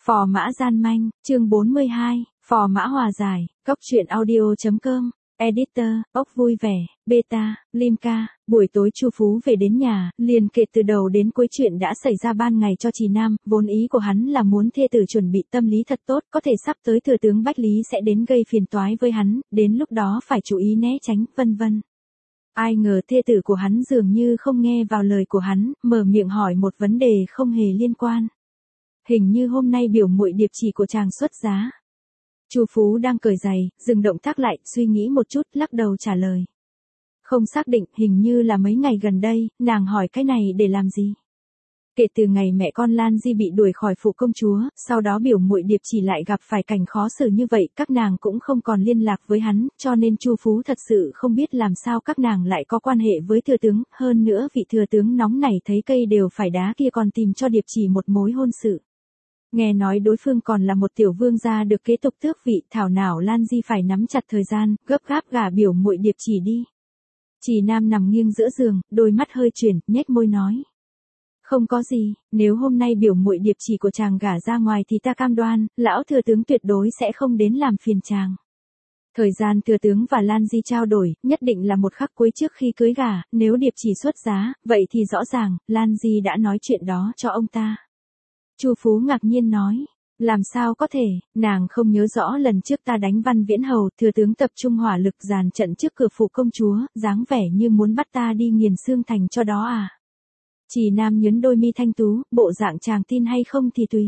Phò mã gian manh, chương 42, phò mã hòa giải, góc truyện audio.com, editor, ốc vui vẻ, beta, Limca. Buổi tối Chu Phú về đến nhà, liền kể từ đầu đến cuối chuyện đã xảy ra ban ngày cho Trì Nam, vốn ý của hắn là muốn thê tử chuẩn bị tâm lý thật tốt, có thể sắp tới thừa tướng Bách Lý sẽ đến gây phiền toái với hắn, đến lúc đó phải chú ý né tránh, vân vân. Ai ngờ thê tử của hắn dường như không nghe vào lời của hắn, mở miệng hỏi một vấn đề không hề liên quan. Hình như hôm nay biểu muội điệp chỉ của chàng xuất giá. Chu Phú đang cởi giày, dừng động tác lại, suy nghĩ một chút, lắc đầu trả lời. Không xác định, hình như là mấy ngày gần đây, nàng hỏi cái này để làm gì? Kể từ ngày mẹ con Lan Di bị đuổi khỏi phủ công chúa, sau đó biểu muội điệp chỉ lại gặp phải cảnh khó xử như vậy, các nàng cũng không còn liên lạc với hắn, cho nên Chu Phú thật sự không biết làm sao các nàng lại có quan hệ với thừa tướng, hơn nữa vị thừa tướng nóng này thấy cây đều phải đá kia còn tìm cho điệp chỉ một mối hôn sự. Nghe nói đối phương còn là một tiểu vương gia được kế tục tước vị, thảo nào Lan Di phải nắm chặt thời gian, gấp gáp gả biểu muội điệp chỉ đi. Trì Nam nằm nghiêng giữa giường, đôi mắt hơi chuyển, nhếch môi nói. Không có gì, nếu hôm nay biểu muội điệp chỉ của chàng gả ra ngoài thì ta cam đoan, lão thừa tướng tuyệt đối sẽ không đến làm phiền chàng. Thời gian thừa tướng và Lan Di trao đổi, nhất định là một khắc cuối trước khi cưới gả, nếu điệp chỉ xuất giá, vậy thì rõ ràng, Lan Di đã nói chuyện đó cho ông ta. Chu Phú ngạc nhiên nói, làm sao có thể, nàng không nhớ rõ lần trước ta đánh Văn Viễn Hầu, thừa tướng tập trung hỏa lực dàn trận trước cửa phủ công chúa, dáng vẻ như muốn bắt ta đi nghiền xương thành cho đó à. Trì Nam nhấn đôi mi thanh tú, bộ dạng chàng tin hay không thì tùy.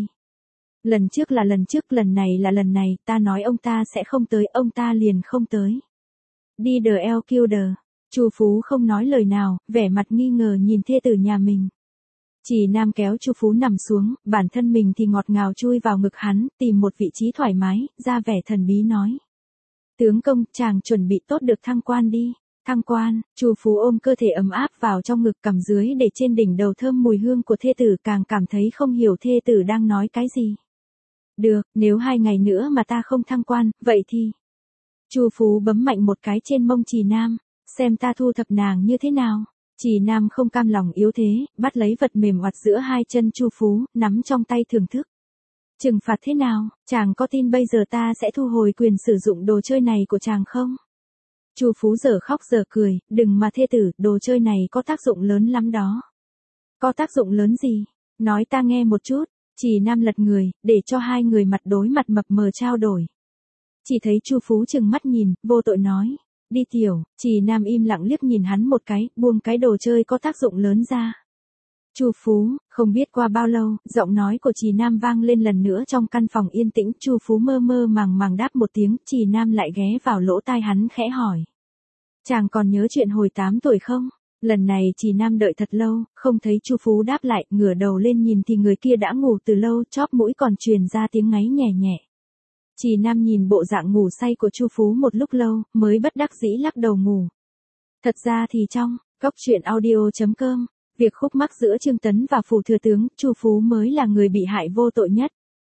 Lần trước là lần trước, lần này là lần này, ta nói ông ta sẽ không tới, ông ta liền không tới. Đi the Elkilder, Chu Phú không nói lời nào, vẻ mặt nghi ngờ nhìn thê tử nhà mình. Trì Nam kéo Chu Phú nằm xuống, bản thân mình thì ngọt ngào chui vào ngực hắn, tìm một vị trí thoải mái, ra vẻ thần bí nói. Tướng công, chàng chuẩn bị tốt được thăng quan đi. Thăng quan, Chu Phú ôm cơ thể ấm áp vào trong ngực, cằm dưới để trên đỉnh đầu thơm mùi hương của thê tử, càng cảm thấy không hiểu thê tử đang nói cái gì. Được, nếu 2 ngày nữa mà ta không thăng quan, vậy thì... Chu Phú bấm mạnh một cái trên mông Trì Nam, xem ta thu thập nàng như thế nào. Trì Nam không cam lòng yếu thế, bắt lấy vật mềm oặt giữa hai chân Chu Phú, nắm trong tay thưởng thức. Trừng phạt thế nào, chàng có tin bây giờ ta sẽ thu hồi quyền sử dụng đồ chơi này của chàng không? Chu Phú giờ khóc giờ cười, đừng mà thê tử, đồ chơi này có tác dụng lớn lắm đó. Có tác dụng lớn gì? Nói ta nghe một chút. Trì Nam lật người, để cho hai người mặt đối mặt mập mờ trao đổi. Chỉ thấy Chu Phú trừng mắt nhìn, vô tội nói. Đi tiểu, Trì Nam im lặng liếc nhìn hắn một cái, buông cái đồ chơi có tác dụng lớn ra. Chu Phú, không biết qua bao lâu, giọng nói của Trì Nam vang lên lần nữa trong căn phòng yên tĩnh, Chu Phú mơ mơ màng màng đáp một tiếng, Trì Nam lại ghé vào lỗ tai hắn khẽ hỏi. Chàng còn nhớ chuyện hồi 8 tuổi không? Lần này Trì Nam đợi thật lâu, không thấy Chu Phú đáp lại, ngửa đầu lên nhìn thì người kia đã ngủ từ lâu, chóp mũi còn truyền ra tiếng ngáy nhẹ nhẹ. Trì Nam nhìn bộ dạng ngủ say của Chu Phú một lúc lâu, mới bất đắc dĩ lắc đầu ngủ. Thật ra thì trong góc truyện audio.com, việc khúc mắc giữa Trương Tấn và phủ thừa tướng, Chu Phú mới là người bị hại vô tội nhất.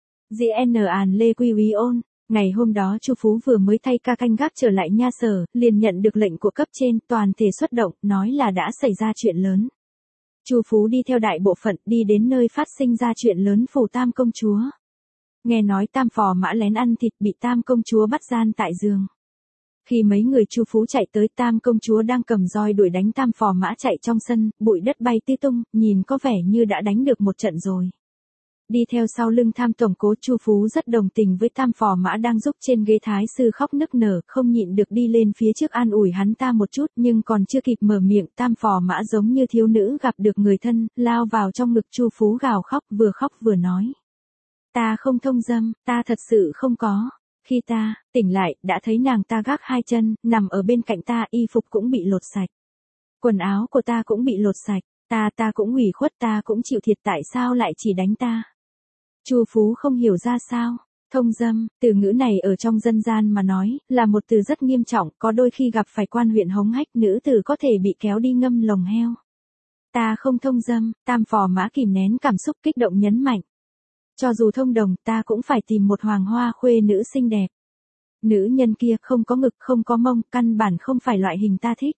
GN An Lê Quy Uy Ôn. Ngày hôm đó Chu Phú vừa mới thay ca canh gác trở lại nha sở, liền nhận được lệnh của cấp trên, toàn thể xuất động, nói là đã xảy ra chuyện lớn. Chu Phú đi theo đại bộ phận, đi đến nơi phát sinh ra chuyện lớn phủ Tam công chúa. Nghe nói Tam phò mã lén ăn thịt, bị Tam công chúa bắt gian tại giường. Khi mấy người Chu Phú chạy tới, Tam công chúa đang cầm roi đuổi đánh Tam phò mã chạy trong sân, bụi đất bay tứ tung, nhìn có vẻ như đã đánh được một trận rồi. Đi theo sau lưng Tam tổng cố, Chu Phú rất đồng tình với Tam phò mã đang giúp trên ghế thái sư khóc nức nở, không nhịn được đi lên phía trước an ủi hắn ta một chút, nhưng còn chưa kịp mở miệng, Tam phò mã giống như thiếu nữ gặp được người thân, lao vào trong ngực Chu Phú gào khóc vừa nói. Ta không thông dâm, ta thật sự không có. Khi ta tỉnh lại, đã thấy nàng ta gác 2 chân, nằm ở bên cạnh ta, y phục cũng bị lột sạch. Quần áo của ta cũng bị lột sạch, ta cũng ủy khuất, ta cũng chịu thiệt, tại sao lại chỉ đánh ta? Chu Phú không hiểu ra sao. Thông dâm, từ ngữ này ở trong dân gian mà nói, là một từ rất nghiêm trọng, có đôi khi gặp phải quan huyện hống hách, nữ tử có thể bị kéo đi ngâm lồng heo. Ta không thông dâm, Tam phò mã kìm nén cảm xúc kích động nhấn mạnh. Cho dù thông đồng, ta cũng phải tìm một hoàng hoa khuê nữ xinh đẹp. Nữ nhân kia không có ngực, không có mông, căn bản không phải loại hình ta thích.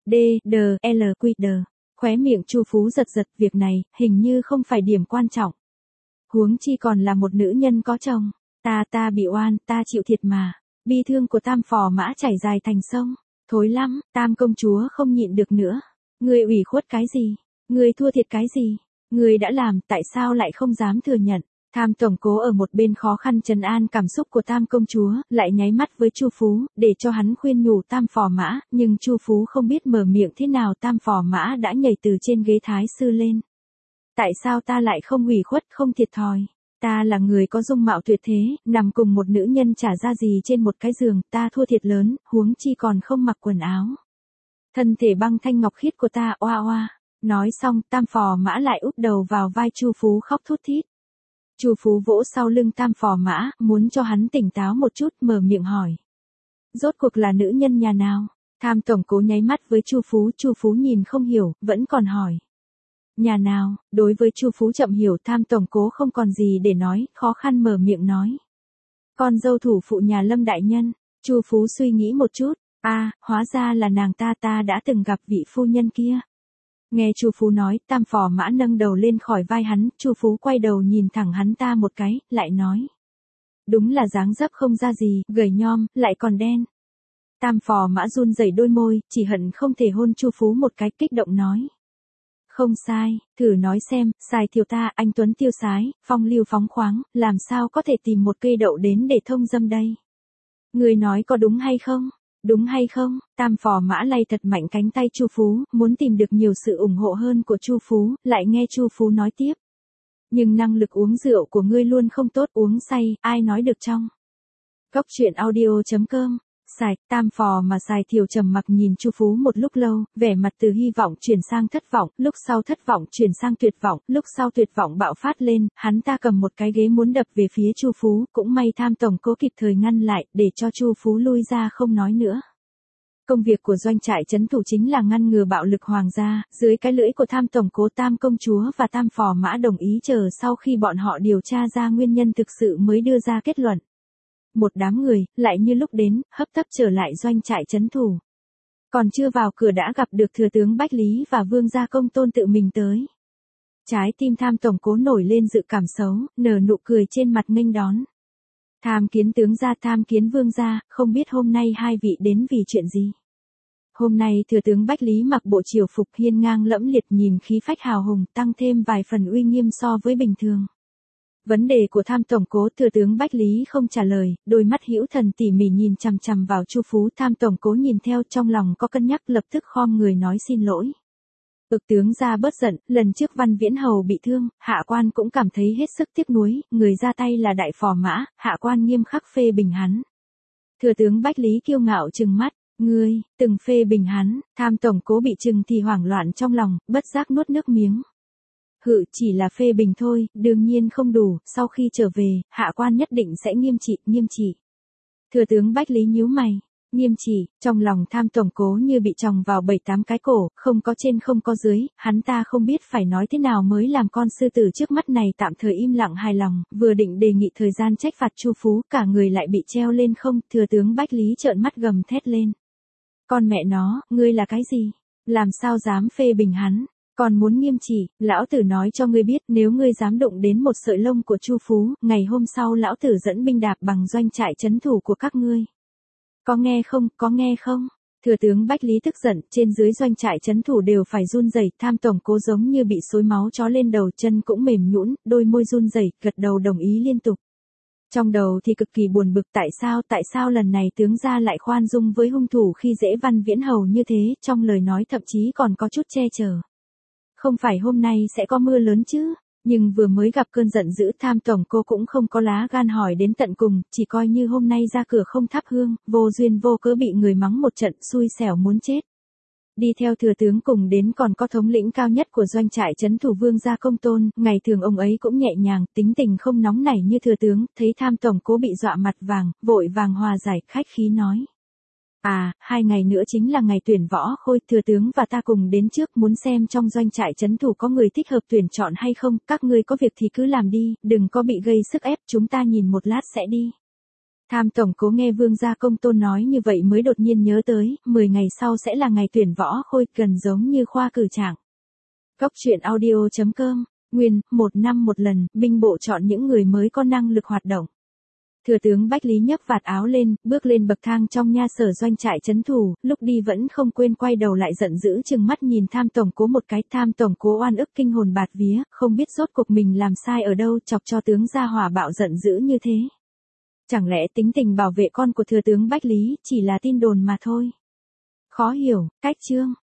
Khóe miệng Chu Phú giật, việc này, hình như không phải điểm quan trọng. Huống chi còn là một nữ nhân có chồng. Ta bị oan, ta chịu thiệt mà. Bi thương của Tam Phò Mã chảy dài thành sông. Thối lắm, Tam công chúa không nhịn được nữa. Ngươi ủy khuất cái gì? Ngươi thua thiệt cái gì? Ngươi đã làm, tại sao lại không dám thừa nhận? Tham tổng cố ở một bên khó khăn trấn an cảm xúc của Tam công chúa, lại nháy mắt với Chu Phú, để cho hắn khuyên nhủ Tam Phò Mã, nhưng Chu Phú không biết mở miệng thế nào, Tam Phò Mã đã nhảy từ trên ghế thái sư lên. Tại sao ta lại không ủy khuất, không thiệt thòi? Ta là người có dung mạo tuyệt thế, nằm cùng một nữ nhân chả ra gì trên một cái giường, ta thua thiệt lớn, huống chi còn không mặc quần áo. Thân thể băng thanh ngọc khiết của ta, oa oa. Nói xong, Tam Phò Mã lại úp đầu vào vai Chu Phú khóc thút thít. Chu Phú vỗ sau lưng Tam Phò Mã, muốn cho hắn tỉnh táo một chút, mở miệng hỏi. Rốt cuộc là nữ nhân nhà nào? Tham tổng cố nháy mắt với Chu Phú nhìn không hiểu, vẫn còn hỏi. Nhà nào? Đối với Chu Phú chậm hiểu, Tham tổng cố không còn gì để nói, khó khăn mở miệng nói. Con dâu thủ phụ nhà Lâm đại nhân. Chu Phú suy nghĩ một chút, hóa ra là nàng ta đã từng gặp vị phu nhân kia. Nghe Chu Phú nói, Tam Phò Mã nâng đầu lên khỏi vai hắn, Chu Phú quay đầu nhìn thẳng hắn ta một cái, lại nói. Đúng là dáng dấp không ra gì, gầy nhom, lại còn đen. Tam Phò Mã run rẩy đôi môi, chỉ hận không thể hôn Chu Phú một cái, kích động nói. Không sai, thử nói xem, sai thiều ta, anh tuấn tiêu sái, phong lưu phóng khoáng, làm sao có thể tìm một cây đậu đến để thông dâm đây? Người nói có đúng hay không? Đúng hay không? Tam Phò Mã lay thật mạnh cánh tay Chu Phú, muốn tìm được nhiều sự ủng hộ hơn của Chu Phú, lại nghe Chu Phú nói tiếp. Nhưng năng lực uống rượu của ngươi luôn không tốt, uống say, ai nói được trong. Góc truyện audio.com. Sài, Tam Phò mà Sài Thiều trầm mặc nhìn Chu Phú một lúc lâu, vẻ mặt từ hy vọng chuyển sang thất vọng, lúc sau thất vọng chuyển sang tuyệt vọng, lúc sau tuyệt vọng bạo phát lên, hắn ta cầm một cái ghế muốn đập về phía Chu Phú, cũng may Tham tổng cố kịp thời ngăn lại, để cho Chu Phú lui ra không nói nữa. Công việc của doanh trại trấn thủ chính là ngăn ngừa bạo lực hoàng gia, dưới cái lưỡi của Tham tổng cố, Tam công chúa và Tam Phò Mã đồng ý chờ sau khi bọn họ điều tra ra nguyên nhân thực sự mới đưa ra kết luận. Một đám người, lại như lúc đến, hấp tấp trở lại doanh trại trấn thủ. Còn chưa vào cửa đã gặp được thừa tướng Bách Lý và vương gia Công Tôn tự mình tới. Trái tim Tham tổng cố nổi lên dự cảm xấu, nở nụ cười trên mặt nghênh đón. Tham kiến tướng gia, tham kiến vương gia, không biết hôm nay hai vị đến vì chuyện gì. Hôm nay thừa tướng Bách Lý mặc bộ triều phục hiên ngang lẫm liệt, nhìn khí phách hào hùng, tăng thêm vài phần uy nghiêm so với bình thường. Vấn đề của Tham tổng cố, thừa tướng Bách Lý không trả lời, đôi mắt hữu thần tỉ mỉ nhìn chằm chằm vào Chu Phú. Tham tổng cố nhìn theo, trong lòng có cân nhắc, lập tức khom người nói xin lỗi. Tướng gia bớt giận, lần trước Văn Viễn Hầu bị thương, hạ quan cũng cảm thấy hết sức tiếc nuối, người ra tay là Đại Phò Mã, hạ quan nghiêm khắc phê bình hắn. Thừa tướng Bách Lý kiêu ngạo trừng mắt, ngươi, từng phê bình hắn. Tham tổng cố bị trừng thì hoảng loạn trong lòng, bất giác nuốt nước miếng. Chỉ là phê bình thôi, đương nhiên không đủ, sau khi trở về, hạ quan nhất định sẽ nghiêm trị. Thừa tướng Bách Lý nhíu mày, nghiêm trị, trong lòng Tham tổng cố như bị tròng vào 7-8 cái cổ, không có trên không có dưới, hắn ta không biết phải nói thế nào mới làm con sư tử trước mắt này tạm thời im lặng hài lòng, vừa định đề nghị thời gian trách phạt Chu Phú, cả người lại bị treo lên không, thừa tướng Bách Lý trợn mắt gầm thét lên. Con mẹ nó, ngươi là cái gì? Làm sao dám phê bình hắn? Còn muốn nghiêm trị, lão tử nói cho ngươi biết, nếu ngươi dám đụng đến một sợi lông của Chu Phú, ngày hôm sau lão tử dẫn binh đạp bằng doanh trại trấn thủ của các ngươi. Có nghe không? Thừa tướng Bách Lý tức giận, trên dưới doanh trại trấn thủ đều phải run rẩy, Tham tổng cố giống như bị xối máu chó lên đầu, chân cũng mềm nhũn, đôi môi run rẩy, gật đầu đồng ý liên tục. Trong đầu thì cực kỳ buồn bực, tại sao lần này tướng gia lại khoan dung với hung thủ khi dễ Văn Viễn Hầu như thế, trong lời nói thậm chí còn có chút che chở. Không phải hôm nay sẽ có mưa lớn chứ, nhưng vừa mới gặp cơn giận dữ, Tham tổng cô cũng không có lá gan hỏi đến tận cùng, chỉ coi như hôm nay ra cửa không thắp hương, vô duyên vô cớ bị người mắng một trận, xui xẻo muốn chết. Đi theo thừa tướng cùng đến còn có thống lĩnh cao nhất của doanh trại trấn thủ vương gia Công Tôn, ngày thường ông ấy cũng nhẹ nhàng, tính tình không nóng nảy như thừa tướng, thấy Tham tổng cố bị dọa mặt vàng, vội vàng hòa giải, khách khí nói. 2 ngày nữa chính là ngày tuyển võ khôi, thừa tướng và ta cùng đến trước, muốn xem trong doanh trại trấn thủ có người thích hợp tuyển chọn hay không, các ngươi có việc thì cứ làm đi, đừng có bị gây sức ép, chúng ta nhìn một lát sẽ đi. Tham tổng cố nghe vương gia Công Tôn nói như vậy mới đột nhiên nhớ tới, 10 ngày sau sẽ là ngày tuyển võ khôi, gần giống như khoa cử trạng. Góc truyện audio.com Nguyên, 1 năm một lần, binh bộ chọn những người mới có năng lực hoạt động. Thừa tướng Bách Lý nhấc vạt áo lên, bước lên bậc thang trong nha sở doanh trại trấn thủ, lúc đi vẫn không quên quay đầu lại giận dữ trừng mắt nhìn Tham tổng cố một cái. Tham tổng cố oan ức kinh hồn bạt vía, không biết rốt cuộc mình làm sai ở đâu chọc cho tướng gia hỏa bạo giận dữ như thế. Chẳng lẽ tính tình bảo vệ con của thừa tướng Bách Lý chỉ là tin đồn mà thôi. Khó hiểu, cách chương.